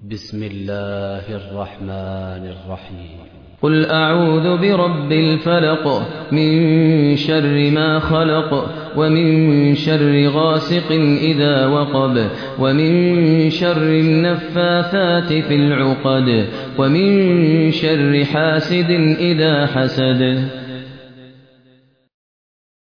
بسم الله الرحمن الرحيم. قل أعوذ برب الفلق من شر ما خلق ومن شر غاسق إذا وقب ومن شر النفاثات في العقد ومن شر حاسد إذا حسد.